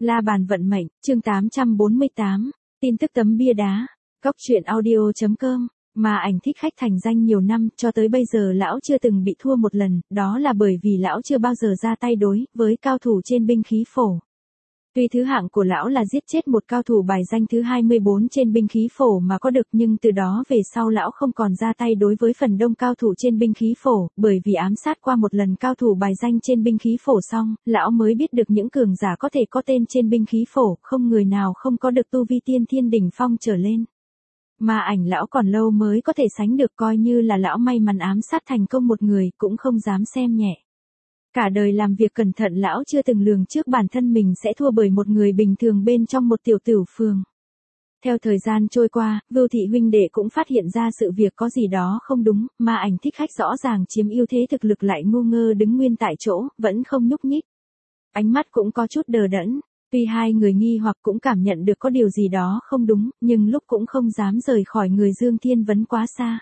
La bàn vận mệnh, chương 848, tin tức tấm bia đá, góc truyện audio.com, mà ảnh thích khách thành danh nhiều năm, cho tới bây giờ lão chưa từng bị thua một lần, đó là bởi vì lão chưa bao giờ ra tay đối với cao thủ trên binh khí phổ. Tuy thứ hạng của lão là giết chết một cao thủ bài danh thứ 24 trên binh khí phổ mà có được, nhưng từ đó về sau lão không còn ra tay đối với phần đông cao thủ trên binh khí phổ, bởi vì ám sát qua một lần cao thủ bài danh trên binh khí phổ xong, lão mới biết được những cường giả có thể có tên trên binh khí phổ, không người nào không có được tu vi tiên thiên đỉnh phong trở lên. Mà ảnh lão còn lâu mới có thể sánh được, coi như là lão may mắn ám sát thành công một người, cũng không dám xem nhẹ. Cả đời làm việc cẩn thận lão chưa từng lường trước bản thân mình sẽ thua bởi một người bình thường bên trong một tiểu tửu phường. Theo thời gian trôi qua, Vưu Thị huynh đệ cũng phát hiện ra sự việc có gì đó không đúng, mà ảnh thích khách rõ ràng chiếm ưu thế thực lực lại ngu ngơ đứng nguyên tại chỗ, vẫn không nhúc nhích. Ánh mắt cũng có chút đờ đẫn, tuy hai người nghi hoặc cũng cảm nhận được có điều gì đó không đúng, nhưng lúc cũng không dám rời khỏi người Dương Thiên Vấn quá xa.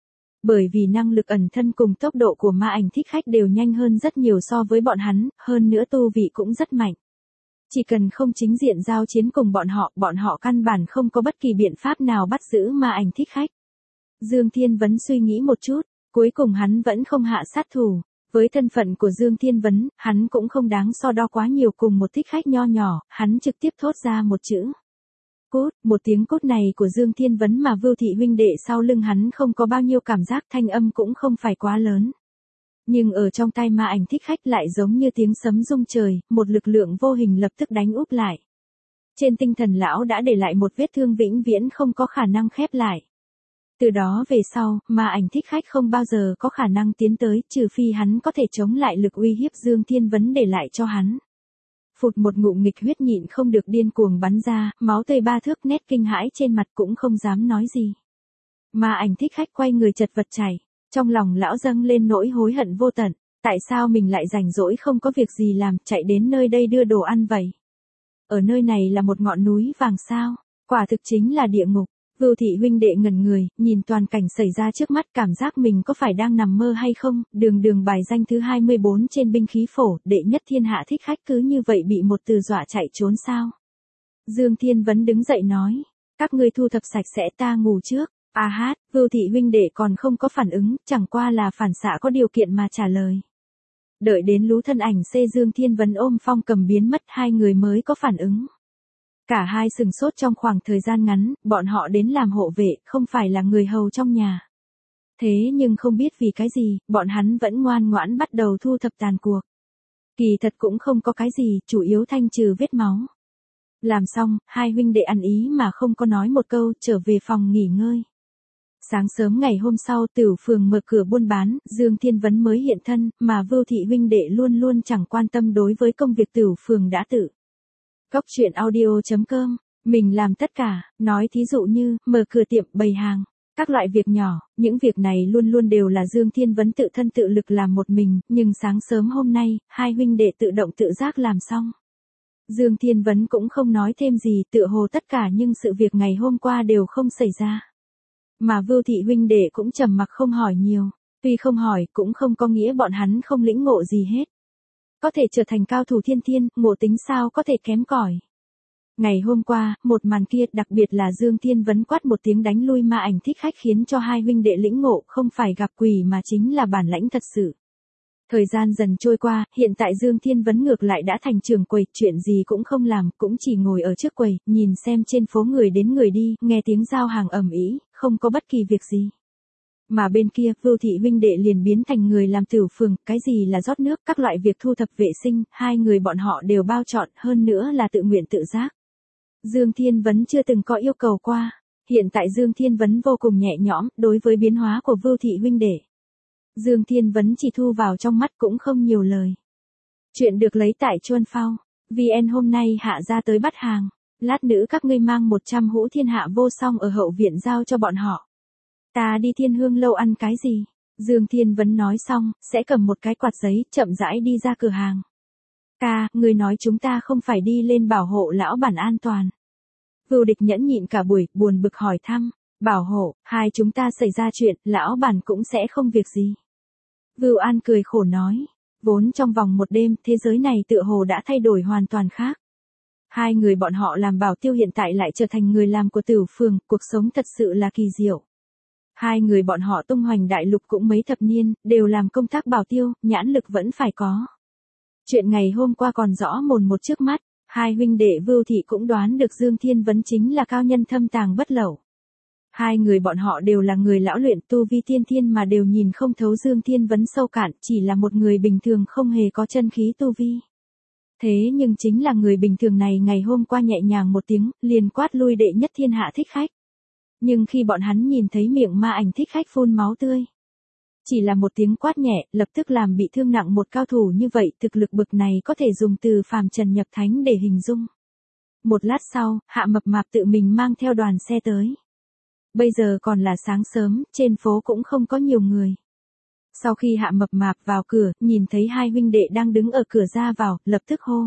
Bởi vì năng lực ẩn thân cùng tốc độ của ma ảnh thích khách đều nhanh hơn rất nhiều so với bọn hắn, hơn nữa tu vị cũng rất mạnh. Chỉ cần không chính diện giao chiến cùng bọn họ căn bản không có bất kỳ biện pháp nào bắt giữ ma ảnh thích khách. Dương Thiên Vấn suy nghĩ một chút, cuối cùng hắn vẫn không hạ sát thủ. Với thân phận của Dương Thiên Vấn, hắn cũng không đáng so đo quá nhiều cùng một thích khách nho nhỏ, hắn trực tiếp thốt ra một chữ. Cút, một tiếng cút này của Dương Thiên Vấn mà Vưu Thị huynh đệ sau lưng hắn không có bao nhiêu cảm giác, thanh âm cũng không phải quá lớn. Nhưng ở trong tai ma ảnh thích khách lại giống như tiếng sấm rung trời, một lực lượng vô hình lập tức đánh úp lại. Trên tinh thần lão đã để lại một vết thương vĩnh viễn không có khả năng khép lại. Từ đó về sau, ma ảnh thích khách không bao giờ có khả năng tiến tới, trừ phi hắn có thể chống lại lực uy hiếp Dương Thiên Vấn để lại cho hắn. Phụt, một ngụm nghịch huyết nhịn không được điên cuồng bắn ra, máu tươi ba thước, nét kinh hãi trên mặt cũng không dám nói gì. Ma ảnh thích khách quay người chật vật chạy, trong lòng lão dâng lên nỗi hối hận vô tận, tại sao mình lại rảnh rỗi không có việc gì làm, chạy đến nơi đây đưa đồ ăn vậy? Ở nơi này là một ngọn núi vàng sao? Quả thực chính là địa ngục. Vưu Thị huynh đệ ngẩn người, nhìn toàn cảnh xảy ra trước mắt, cảm giác mình có phải đang nằm mơ hay không, đường bài danh thứ 24 trên binh khí phổ, đệ nhất thiên hạ thích khách cứ như vậy bị một từ dọa chạy trốn sao? Dương Thiên Vấn đứng dậy nói, các ngươi thu thập sạch sẽ, ta ngủ trước. Vưu Thị huynh đệ còn không có phản ứng, chẳng qua là phản xạ có điều kiện mà trả lời. Đợi đến lú thân ảnh Dương Thiên Vấn ôm phong cầm biến mất, hai người mới có phản ứng. Cả hai sừng sốt trong khoảng thời gian ngắn, bọn họ đến làm hộ vệ, không phải là người hầu trong nhà. Thế nhưng không biết vì cái gì, bọn hắn vẫn ngoan ngoãn bắt đầu thu thập tàn cuộc. Kỳ thật cũng không có cái gì, chủ yếu thanh trừ vết máu. Làm xong, hai huynh đệ ăn ý mà không có nói một câu, trở về phòng nghỉ ngơi. Sáng sớm ngày hôm sau, Tửu phường mở cửa buôn bán, Dương Thiên Vấn mới hiện thân, mà Vưu Thị huynh đệ luôn luôn chẳng quan tâm đối với công việc Tửu phường đã tự. Góc truyện audio.com, mình làm tất cả, nói thí dụ như, mở cửa tiệm, bày hàng, các loại việc nhỏ, những việc này luôn luôn đều là Dương Thiên Vấn tự thân tự lực làm một mình, nhưng sáng sớm hôm nay, hai huynh đệ tự động tự giác làm xong. Dương Thiên Vấn cũng không nói thêm gì, tựa hồ tất cả nhưng sự việc ngày hôm qua đều không xảy ra. Mà Vưu Thị huynh đệ cũng trầm mặc không hỏi nhiều, tuy không hỏi cũng không có nghĩa bọn hắn không lĩnh ngộ gì hết. Có thể trở thành cao thủ thiên thiên, ngộ tính sao có thể kém cỏi. Ngày hôm qua, một màn kia, đặc biệt là Dương Thiên Vấn quát một tiếng đánh lui ma ảnh thích khách khiến cho hai huynh đệ lĩnh ngộ không phải gặp quỷ mà chính là bản lãnh thật sự. Thời gian dần trôi qua, hiện tại Dương Thiên Vấn ngược lại đã thành trưởng quầy, chuyện gì cũng không làm, cũng chỉ ngồi ở trước quầy, nhìn xem trên phố người đến người đi, nghe tiếng giao hàng ầm ĩ, không có bất kỳ việc gì. Mà bên kia, Vưu Thị huynh đệ liền biến thành người làm Tửu phường, cái gì là rót nước, các loại việc thu thập vệ sinh, hai người bọn họ đều bao trọn, hơn nữa là tự nguyện tự giác. Dương Thiên Vấn chưa từng có yêu cầu qua, hiện tại Dương Thiên Vấn vô cùng nhẹ nhõm, đối với biến hóa của Vưu Thị huynh đệ. Dương Thiên Vấn chỉ thu vào trong mắt cũng không nhiều lời. Chuyện được lấy tại Chuân Phao, VN hôm nay hạ ra tới bắt hàng, lát nữa các ngươi mang 100 hũ thiên hạ vô song ở hậu viện giao cho bọn họ. Ta đi Thiên Hương lâu ăn cái gì? Dương Thiên Vấn nói xong, sẽ cầm một cái quạt giấy, chậm rãi đi ra cửa hàng. Ca, người nói chúng ta không phải đi lên bảo hộ lão bản an toàn. Vưu Địch nhẫn nhịn cả buổi, buồn bực hỏi thăm, bảo hộ, hai chúng ta xảy ra chuyện, lão bản cũng sẽ không việc gì. Vưu An cười khổ nói, vốn trong vòng một đêm, thế giới này tựa hồ đã thay đổi hoàn toàn khác. Hai người bọn họ làm bảo tiêu hiện tại lại trở thành người làm của Tửu Phường, cuộc sống thật sự là kỳ diệu. Hai người bọn họ tung hoành đại lục cũng mấy thập niên, đều làm công tác bảo tiêu, nhãn lực vẫn phải có. Chuyện ngày hôm qua còn rõ mồn một trước mắt, hai huynh đệ Vưu Thị cũng đoán được Dương Thiên Vấn chính là cao nhân thâm tàng bất lậu. Hai người bọn họ đều là người lão luyện tu vi tiên thiên mà đều nhìn không thấu Dương Thiên Vấn sâu cạn, chỉ là một người bình thường không hề có chân khí tu vi. Thế nhưng chính là người bình thường này ngày hôm qua nhẹ nhàng một tiếng, liền quát lui đệ nhất thiên hạ Thích Khách. Nhưng khi bọn hắn nhìn thấy miệng ma ảnh Thích Khách phun máu tươi, chỉ là một tiếng quát nhẹ, lập tức làm bị thương nặng một cao thủ như vậy, thực lực bực này có thể dùng từ phàm trần nhập thánh để hình dung. Một lát sau, Hạ Mập Mạp tự mình mang theo đoàn xe tới. Bây giờ còn là sáng sớm, trên phố cũng không có nhiều người. Sau khi Hạ Mập Mạp vào cửa, nhìn thấy hai huynh đệ đang đứng ở cửa ra vào, lập tức hô.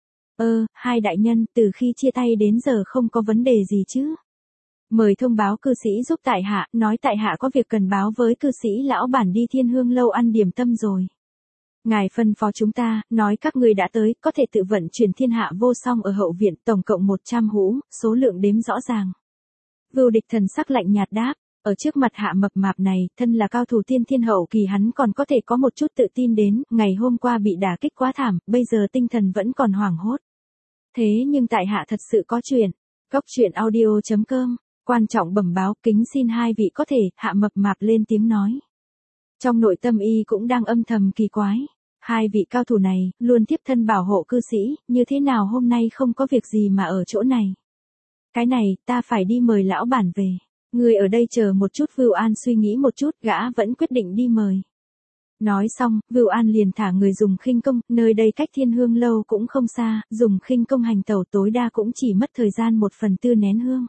Hai đại nhân, từ khi chia tay đến giờ không có vấn đề gì chứ? Mời thông báo cư sĩ giúp tại hạ, nói tại hạ có việc cần báo với cư sĩ lão bản đi Thiên Hương lâu ăn điểm tâm rồi. Ngài phân phó chúng ta, nói các người đã tới, có thể tự vận chuyển thiên hạ vô song ở hậu viện, tổng cộng 100 hũ, số lượng đếm rõ ràng. Vưu Địch thần sắc lạnh nhạt đáp, ở trước mặt Hạ Mập Mạp này, thân là cao thủ tiên thiên hậu kỳ hắn còn có thể có một chút tự tin đến, ngày hôm qua bị đả kích quá thảm, bây giờ tinh thần vẫn còn hoảng hốt. Thế nhưng tại hạ thật sự có chuyện. Góc truyện audio.com, quan trọng bẩm báo, kính xin hai vị có thể, Hạ Mập Mạp lên tiếng nói. Trong nội tâm y cũng đang âm thầm kỳ quái. Hai vị cao thủ này, luôn tiếp thân bảo hộ cư sĩ, như thế nào hôm nay không có việc gì mà ở chỗ này. Cái này, ta phải đi mời lão bản về. Người ở đây chờ một chút. Vưu An suy nghĩ một chút, gã vẫn quyết định đi mời. Nói xong, Vưu An liền thả người dùng khinh công, nơi đây cách Thiên Hương lâu cũng không xa, dùng khinh công hành tẩu tối đa cũng chỉ mất thời gian 1/4 nén hương.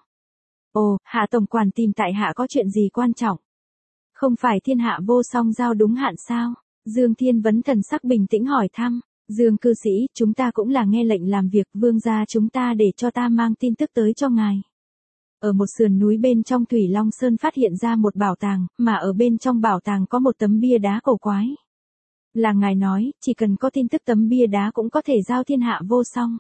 Ồ, Hạ tổng quản tìm tại hạ có chuyện gì quan trọng? Không phải thiên hạ vô song giao đúng hạn sao? Dương Thiên Vấn thần sắc bình tĩnh hỏi thăm. Dương cư sĩ, chúng ta cũng là nghe lệnh làm việc, vương gia chúng ta để cho ta mang tin tức tới cho ngài. Ở một sườn núi bên trong Thủy Long Sơn phát hiện ra một bảo tàng, mà ở bên trong bảo tàng có một tấm bia đá cổ quái. Là ngài nói, chỉ cần có tin tức tấm bia đá cũng có thể giao thiên hạ vô song.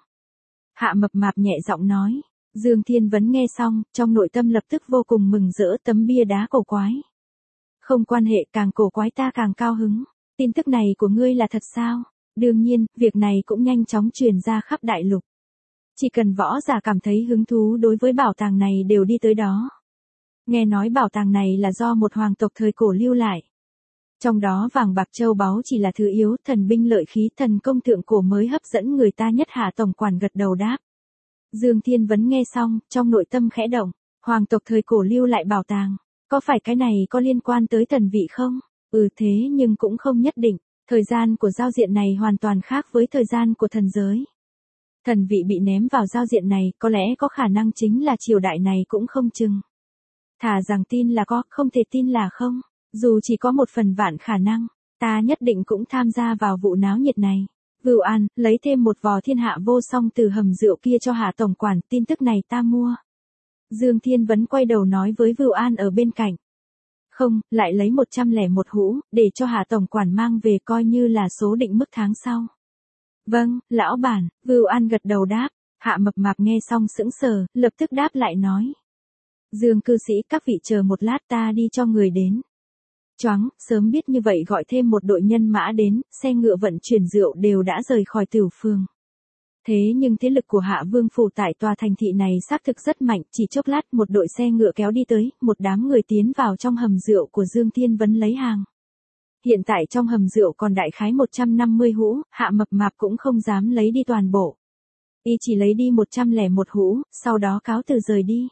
Hạ Mập Mạp nhẹ giọng nói. Dương Thiên Vấn nghe xong, trong nội tâm lập tức vô cùng mừng rỡ, tấm bia đá cổ quái. Không quan hệ, càng cổ quái ta càng cao hứng. Tin tức này của ngươi là thật sao? Đương nhiên, việc này cũng nhanh chóng truyền ra khắp đại lục. Chỉ cần võ giả cảm thấy hứng thú đối với bảo tàng này đều đi tới đó. Nghe nói bảo tàng này là do một hoàng tộc thời cổ lưu lại. Trong đó vàng bạc châu báu chỉ là thứ yếu, thần binh lợi khí, thần công thượng cổ mới hấp dẫn người ta nhất. Hạ tổng quản gật đầu đáp. Dương Thiên Vấn nghe xong, trong nội tâm khẽ động, hoàng tộc thời cổ lưu lại bảo tàng, có phải cái này có liên quan tới thần vị không? Thế nhưng cũng không nhất định, thời gian của giao diện này hoàn toàn khác với thời gian của thần giới. Thần vị bị ném vào giao diện này, có lẽ có khả năng chính là triều đại này cũng không chừng. Thà rằng tin là có, không thể tin là không, dù chỉ có 1/1000 khả năng, ta nhất định cũng tham gia vào vụ náo nhiệt này. Vưu An, lấy thêm một vò thiên hạ vô song từ hầm rượu kia cho Hạ tổng quản, tin tức này ta mua. Dương Thiên Vấn quay đầu nói với Vưu An ở bên cạnh. Không, lại lấy 101 hũ, để cho Hạ tổng quản mang về coi như là số định mức tháng sau. Vâng, lão bản, Vưu An gật đầu đáp. Hạ Mập Mạp nghe xong sững sờ, lập tức đáp lại nói. Dương cư sĩ, các vị chờ một lát ta đi cho người đến. Choáng, sớm biết như vậy gọi thêm một đội nhân mã đến, xe ngựa vận chuyển rượu đều đã rời khỏi Tửu Phường. Thế nhưng thế lực của Hạ Vương phủ tại tòa thành thị này xác thực rất mạnh, chỉ chốc lát một đội xe ngựa kéo đi tới, một đám người tiến vào trong hầm rượu của Dương Thiên Vấn lấy hàng. Hiện tại trong hầm rượu còn đại khái 150 hũ, Hạ Mập Mạp cũng không dám lấy đi toàn bộ. Y chỉ lấy đi 101 hũ, sau đó cáo từ rời đi.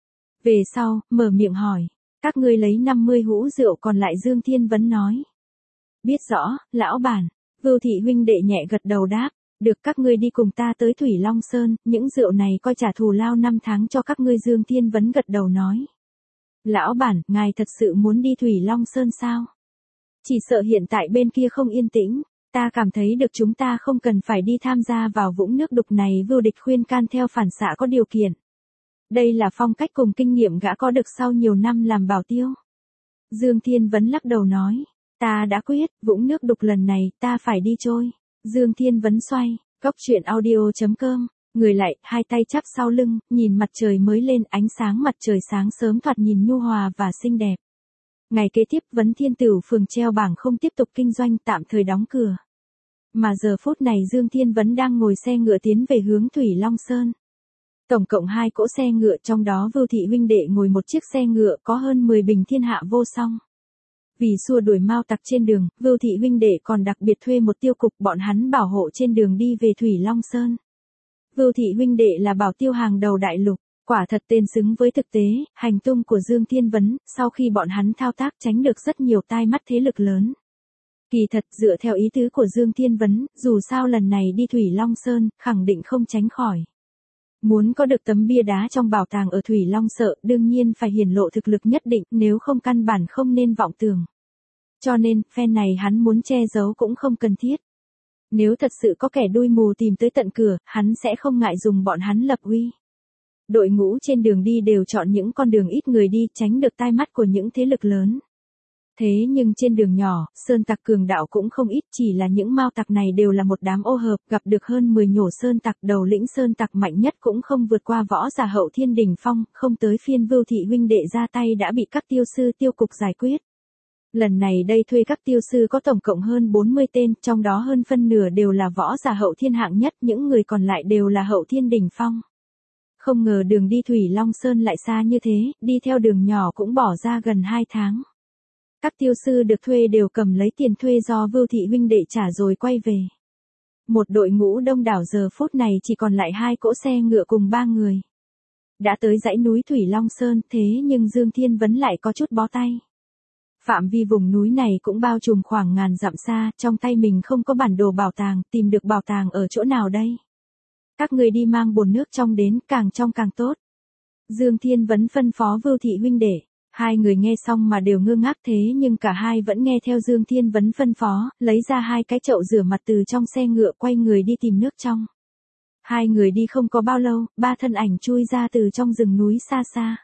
Về sau, mở miệng hỏi. Các ngươi lấy 50 hũ rượu còn lại. Dương Thiên Vấn nói. Biết rõ, lão bản. Vưu Thị huynh đệ nhẹ gật đầu đáp. Được, các ngươi đi cùng ta tới Thủy Long Sơn, những rượu này coi trả thù lao 5 tháng cho các ngươi. Dương Thiên Vấn gật đầu nói. Lão bản, ngài thật sự muốn đi Thủy Long Sơn sao? Chỉ sợ hiện tại bên kia không yên tĩnh, ta cảm thấy được chúng ta không cần phải đi tham gia vào vũng nước đục này. Vưu Địch khuyên can theo phản xạ có điều kiện. Đây là phong cách cùng kinh nghiệm gã có được sau nhiều năm làm bảo tiêu. Dương Thiên Vấn lắc đầu nói, ta đã quyết, vũng nước đục lần này ta phải đi trôi. Dương Thiên Vấn xoay, góc truyện audio.com Người lại, hai tay chắp sau lưng, nhìn mặt trời mới lên, ánh sáng mặt trời sáng sớm thoạt nhìn nhu hòa và xinh đẹp. Ngày kế tiếp, Vấn Thiên Tửu phường treo bảng không tiếp tục kinh doanh, tạm thời đóng cửa. Mà giờ phút này Dương Thiên Vấn đang ngồi xe ngựa tiến về hướng Thủy Long Sơn. Tổng cộng 2 cỗ xe ngựa, trong đó Vưu Thị huynh đệ ngồi một chiếc xe ngựa có hơn 10 bình thiên hạ vô song. Vì xua đuổi mao tặc trên đường, Vưu Thị huynh đệ còn đặc biệt thuê một tiêu cục bọn hắn bảo hộ trên đường đi về Thủy Long Sơn. Vưu Thị huynh đệ là bảo tiêu hàng đầu đại lục, quả thật tên xứng với thực tế, hành tung của Dương Thiên Vấn, sau khi bọn hắn thao tác tránh được rất nhiều tai mắt thế lực lớn. Kỳ thật dựa theo ý tứ của Dương Thiên Vấn, dù sao lần này đi Thủy Long Sơn, khẳng định không tránh khỏi. Muốn có được tấm bia đá trong bảo tàng ở Thủy Long Sợ, đương nhiên phải hiển lộ thực lực nhất định, nếu không căn bản không nên vọng tưởng. Cho nên, phe này hắn muốn che giấu cũng không cần thiết. Nếu thật sự có kẻ đuôi mù tìm tới tận cửa, hắn sẽ không ngại dùng bọn hắn lập uy. Đội ngũ trên đường đi đều chọn những con đường ít người đi, tránh được tai mắt của những thế lực lớn. Thế nhưng trên đường nhỏ, sơn tặc cường đạo cũng không ít, chỉ là những mao tặc này đều là một đám ô hợp, gặp được hơn 10 nhổ sơn tặc, đầu lĩnh sơn tặc mạnh nhất cũng không vượt qua võ giả Hậu Thiên đỉnh phong, không tới phiên Vưu Thị huynh đệ ra tay đã bị các tiêu sư tiêu cục giải quyết. Lần này đây thuê các tiêu sư có tổng cộng hơn 40 tên, trong đó hơn phân nửa đều là võ giả Hậu Thiên hạng nhất, những người còn lại đều là Hậu Thiên đỉnh phong. Không ngờ đường đi Thủy Long Sơn lại xa như thế, đi theo đường nhỏ cũng bỏ ra gần 2 tháng. Các tiêu sư được thuê đều cầm lấy tiền thuê do Vưu Thị huynh đệ trả rồi quay về. Một đội ngũ đông đảo giờ phút này chỉ còn lại 2 cỗ xe ngựa cùng 3 người. Đã tới dãy núi Thủy Long Sơn, thế nhưng Dương Thiên Vấn lại có chút bó tay. Phạm vi vùng núi này cũng bao trùm khoảng ngàn dặm xa, trong tay mình không có bản đồ bảo tàng, tìm được bảo tàng ở chỗ nào đây? Các người đi mang bồn nước trong đến, càng trong càng tốt. Dương Thiên Vấn phân phó Vưu Thị huynh đệ. Hai người nghe xong mà đều ngơ ngác, thế nhưng cả hai vẫn nghe theo Dương Thiên Vấn phân phó, lấy ra 2 cái chậu rửa mặt từ trong xe ngựa, quay người đi tìm nước trong. Hai người đi không có bao lâu, 3 thân ảnh chui ra từ trong rừng núi xa xa.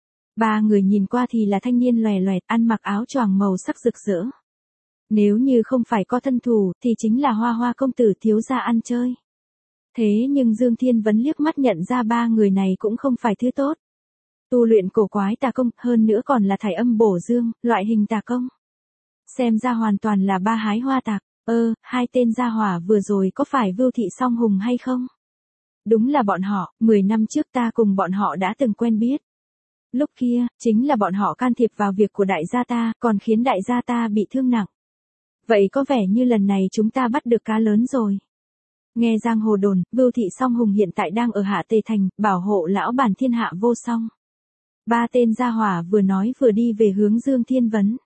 3 người nhìn qua thì là thanh niên lòe loẹt, ăn mặc áo choàng màu sắc rực rỡ. Nếu như không phải có thân thủ, thì chính là Hoa Hoa công tử thiếu gia ăn chơi. Thế nhưng Dương Thiên Vấn liếc mắt nhận ra 3 người này cũng không phải thứ tốt. Tu luyện cổ quái tà công, hơn nữa còn là thải âm bổ dương, loại hình tà công. Xem ra hoàn toàn là 3 hái hoa tạc. 2 tên gia hỏa vừa rồi có phải Vưu Thị Song Hùng hay không? Đúng là bọn họ, 10 năm trước ta cùng bọn họ đã từng quen biết. Lúc kia, chính là bọn họ can thiệp vào việc của đại gia ta, còn khiến đại gia ta bị thương nặng. Vậy có vẻ như lần này chúng ta bắt được cá lớn rồi. Nghe giang hồ đồn, Vưu Thị Song Hùng hiện tại đang ở Hạ Tề Thành, bảo hộ lão bản thiên hạ vô song. 3 tên gia hỏa vừa nói vừa đi về hướng Dương Thiên Vấn.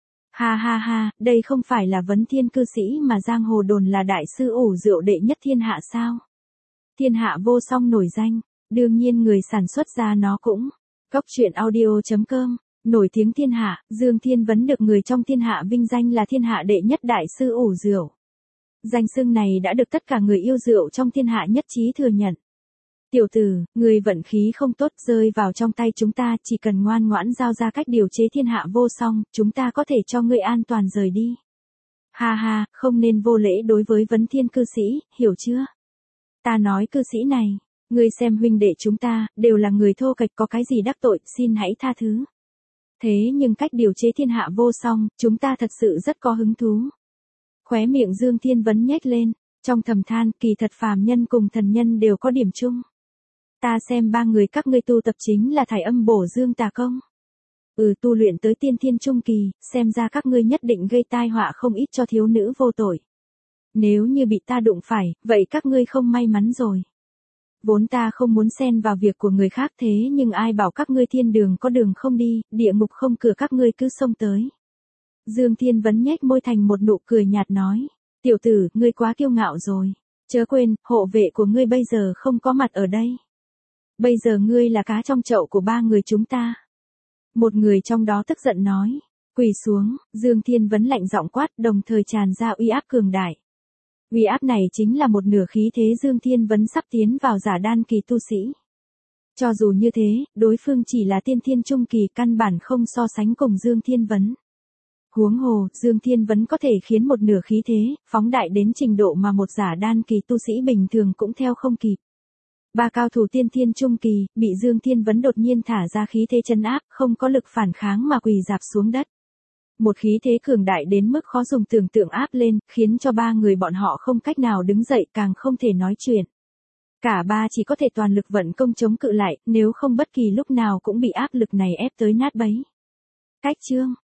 Ha ha ha, đây không phải là Vấn Thiên cư sĩ mà giang hồ đồn là đại sư ủ rượu đệ nhất thiên hạ sao? Thiên hạ vô song nổi danh, đương nhiên người sản xuất ra nó cũng. Góc truyện audio.com, nổi tiếng thiên hạ, Dương Thiên Vấn được người trong thiên hạ vinh danh là thiên hạ đệ nhất đại sư ủ rượu. Danh xưng này đã được tất cả người yêu rượu trong thiên hạ nhất trí thừa nhận. Tiểu tử, người vận khí không tốt, rơi vào trong tay chúng ta, chỉ cần ngoan ngoãn giao ra cách điều chế thiên hạ vô song, chúng ta có thể cho ngươi an toàn rời đi. Ha ha, không nên vô lễ đối với Vấn Thiên cư sĩ, hiểu chưa? Ta nói cư sĩ này, ngươi xem huynh đệ chúng ta, đều là người thô kệch, có cái gì đắc tội, xin hãy tha thứ. Thế nhưng cách điều chế thiên hạ vô song, chúng ta thật sự rất có hứng thú. Khóe miệng Dương Thiên Vấn nhếch lên, trong thầm than, kỳ thật phàm nhân cùng thần nhân đều có điểm chung. Ta xem 3 người các ngươi tu tập chính là thải âm bổ dương tà công. Tu luyện tới tiên thiên trung kỳ, xem ra các ngươi nhất định gây tai họa không ít cho thiếu nữ vô tội. Nếu như bị ta đụng phải, vậy các ngươi không may mắn rồi. Vốn ta không muốn xen vào việc của người khác, thế nhưng ai bảo các ngươi thiên đường có đường không đi, địa ngục không cửa, các ngươi cứ xông tới. Dương Thiên Vấn nhếch môi thành một nụ cười nhạt nói, tiểu tử, ngươi quá kiêu ngạo rồi. Chớ quên, hộ vệ của ngươi bây giờ không có mặt ở đây. Bây giờ ngươi là cá trong chậu của 3 người chúng ta. Một người trong đó tức giận nói, quỳ xuống, Dương Thiên Vấn lạnh giọng quát, đồng thời tràn ra uy áp cường đại. Uy áp này chính là một nửa khí thế Dương Thiên Vấn sắp tiến vào giả đan kỳ tu sĩ. Cho dù như thế, đối phương chỉ là tiên thiên trung kỳ, căn bản không so sánh cùng Dương Thiên Vấn. Huống hồ, Dương Thiên Vấn có thể khiến một nửa khí thế, phóng đại đến trình độ mà một giả đan kỳ tu sĩ bình thường cũng theo không kịp. Ba cao thủ tiên thiên trung kỳ, bị Dương Thiên Vấn đột nhiên thả ra khí thế trấn áp, không có lực phản kháng mà quỳ rạp xuống đất. Một khí thế cường đại đến mức khó dùng tưởng tượng áp lên, khiến cho ba người bọn họ không cách nào đứng dậy, càng không thể nói chuyện. Cả ba chỉ có thể toàn lực vận công chống cự lại, nếu không bất kỳ lúc nào cũng bị áp lực này ép tới nát bấy. Cách chương